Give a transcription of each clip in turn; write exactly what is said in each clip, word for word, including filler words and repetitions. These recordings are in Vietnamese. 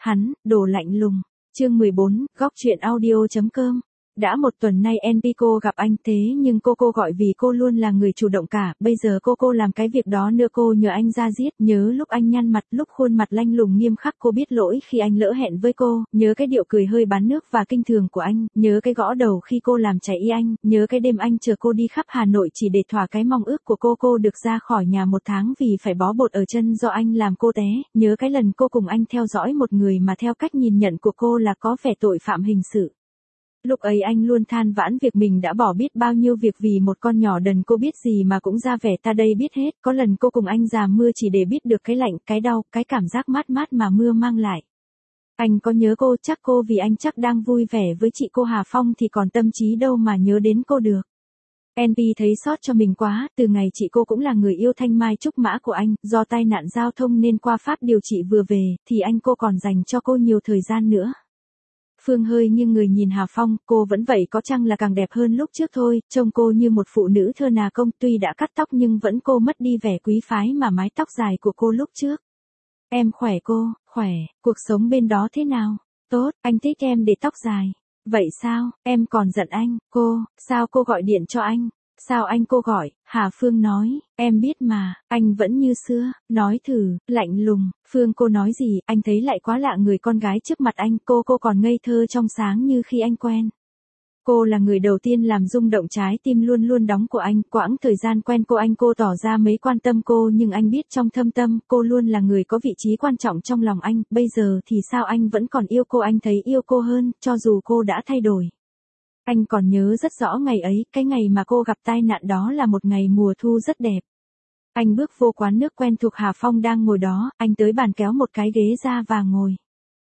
Hắn, đồ lạnh lùng. Chương mười bốn, góc truyện audio chấm com. Đã một tuần nay Enrico gặp anh thế nhưng cô cô gọi vì cô luôn là người chủ động cả, bây giờ cô cô làm cái việc đó nữa cô nhờ anh ra giết, nhớ lúc anh nhăn mặt, lúc khuôn mặt lanh lùng nghiêm khắc cô biết lỗi khi anh lỡ hẹn với cô, nhớ cái điệu cười hơi bán nước và kinh thường của anh, nhớ cái gõ đầu khi cô làm cháy y anh, nhớ cái đêm anh chờ cô đi khắp Hà Nội chỉ để thỏa cái mong ước của cô cô được ra khỏi nhà một tháng vì phải bó bột ở chân do anh làm cô té, nhớ cái lần cô cùng anh theo dõi một người mà theo cách nhìn nhận của cô là có vẻ tội phạm hình sự. Lúc ấy anh luôn than vãn việc mình đã bỏ biết bao nhiêu việc vì một con nhỏ đần cô biết gì mà cũng ra vẻ ta đây biết hết, có lần cô cùng anh ra mưa chỉ để biết được cái lạnh, cái đau, cái cảm giác mát mát mà mưa mang lại. Anh có nhớ cô, chắc cô vì anh chắc đang vui vẻ với chị cô Hà Phong thì còn tâm trí đâu mà nhớ đến cô được. Envy thấy xót cho mình quá, từ ngày chị cô cũng là người yêu thanh mai trúc mã của anh, do tai nạn giao thông nên qua Pháp điều trị vừa về, thì anh cô còn dành cho cô nhiều thời gian nữa. Phương hơi nghiêng người nhìn Hà Phong, cô vẫn vậy có chăng là càng đẹp hơn lúc trước thôi, trông cô như một phụ nữ thơ nà công, tuy đã cắt tóc nhưng vẫn cô mất đi vẻ quý phái mà mái tóc dài của cô lúc trước. Em khỏe cô, khỏe, cuộc sống bên đó thế nào? Tốt, anh thích em để tóc dài. Vậy sao, em còn giận anh, cô, sao cô gọi điện cho anh? Sao anh cô gọi? Hà Phương nói, em biết mà, anh vẫn như xưa, nói thử, lạnh lùng. Phương cô nói gì, anh thấy lại quá lạ người con gái trước mặt anh, cô cô còn ngây thơ trong sáng như khi anh quen. Cô là người đầu tiên làm rung động trái tim luôn luôn đóng của anh, quãng thời gian quen cô anh cô tỏ ra mấy quan tâm cô nhưng anh biết trong thâm tâm cô luôn là người có vị trí quan trọng trong lòng anh, bây giờ thì sao anh vẫn còn yêu cô, anh thấy yêu cô hơn, cho dù cô đã thay đổi. Anh còn nhớ rất rõ ngày ấy, cái ngày mà cô gặp tai nạn đó là một ngày mùa thu rất đẹp. Anh bước vô quán nước quen thuộc, Hà Phong đang ngồi đó, anh tới bàn kéo một cái ghế ra và ngồi.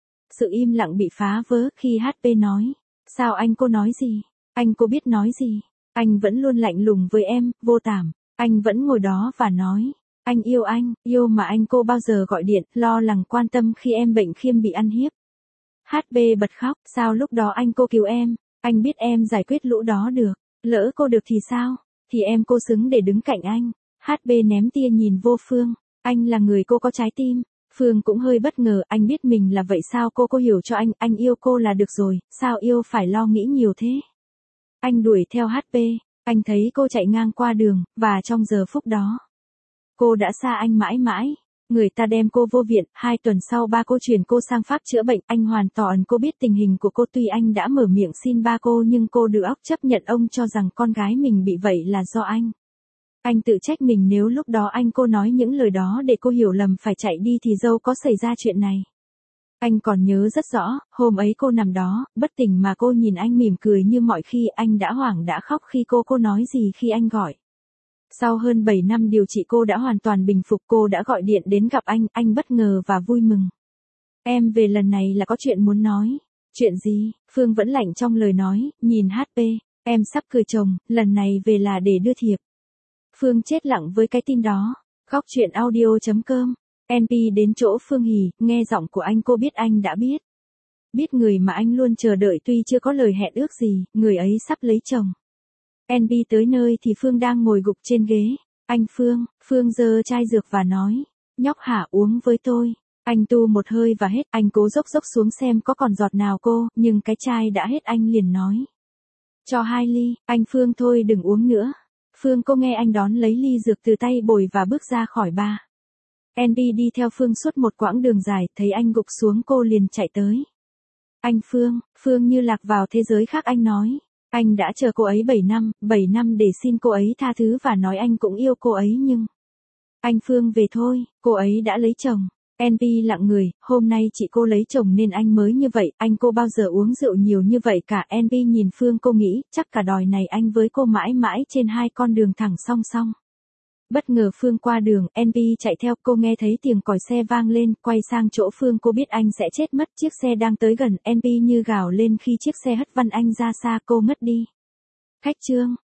Sự im lặng bị phá vỡ khi hát pê nói. Sao anh cô nói gì? Anh cô biết nói gì? Anh vẫn luôn lạnh lùng với em, vô cảm. Anh vẫn ngồi đó và nói. Anh yêu anh, yêu mà anh cô bao giờ gọi điện, lo lắng quan tâm khi em bệnh khiêm bị ăn hiếp. hát pê bật khóc, sao lúc đó anh cô cứu em? Anh biết em giải quyết lũ đó được, lỡ cô được thì sao? Thì em cô xứng để đứng cạnh anh. hát pê ném tia nhìn vô Phương, anh là người cô có trái tim. Phương cũng hơi bất ngờ, anh biết mình là vậy sao cô cô hiểu cho anh, anh yêu cô là được rồi, sao yêu phải lo nghĩ nhiều thế? Anh đuổi theo hát pê, anh thấy cô chạy ngang qua đường, và trong giờ phút đó, cô đã xa anh mãi mãi. Người ta đem cô vô viện, hai tuần sau ba cô chuyển cô sang Pháp chữa bệnh, anh hoàn toàn cô biết tình hình của cô, tuy anh đã mở miệng xin ba cô nhưng cô đưa óc chấp nhận ông cho rằng con gái mình bị vậy là do anh. Anh tự trách mình nếu lúc đó anh cô nói những lời đó để cô hiểu lầm phải chạy đi thì dâu có xảy ra chuyện này. Anh còn nhớ rất rõ, hôm ấy cô nằm đó, bất tỉnh mà cô nhìn anh mỉm cười như mọi khi, anh đã hoảng đã khóc khi cô cô nói gì khi anh gọi. Sau hơn bảy năm điều trị cô đã hoàn toàn bình phục, cô đã gọi điện đến gặp anh, anh bất ngờ và vui mừng. Em về lần này là có chuyện muốn nói. Chuyện gì? Phương vẫn lạnh trong lời nói, nhìn hát pê, em sắp cưới chồng, lần này về là để đưa thiệp. Phương chết lặng với cái tin đó. Góc truyện audio chấm com. en pê đến chỗ Phương hỉ, nghe giọng của anh cô biết anh đã biết. Biết người mà anh luôn chờ đợi tuy chưa có lời hẹn ước gì, người ấy sắp lấy chồng. en pê tới nơi thì Phương đang ngồi gục trên ghế. Anh Phương, Phương giơ chai dược và nói. Nhóc hả, uống với tôi. Anh tu một hơi và hết, anh cố dốc dốc xuống xem có còn giọt nào cô, nhưng cái chai đã hết, anh liền nói. Cho hai ly, anh Phương thôi đừng uống nữa. Phương cô nghe anh đón lấy ly dược từ tay bồi và bước ra khỏi bar. en pê đi theo Phương suốt một quãng đường dài, thấy anh gục xuống cô liền chạy tới. Anh Phương, Phương như lạc vào thế giới khác, anh nói. Anh đã chờ cô ấy bảy năm, bảy năm để xin cô ấy tha thứ và nói anh cũng yêu cô ấy nhưng... Anh Phương về thôi, cô ấy đã lấy chồng. en pê lặng người, hôm nay chị cô lấy chồng nên anh mới như vậy, anh cô bao giờ uống rượu nhiều như vậy cả. en pê nhìn Phương cô nghĩ, chắc cả đòi này anh với cô mãi mãi trên hai con đường thẳng song song. Bất ngờ Phương qua đường, en pê chạy theo, cô nghe thấy tiếng còi xe vang lên, quay sang chỗ Phương cô biết anh sẽ chết mất, chiếc xe đang tới gần, en pê như gào lên khi chiếc xe hất văng anh ra xa, cô ngất đi. Khách Trương,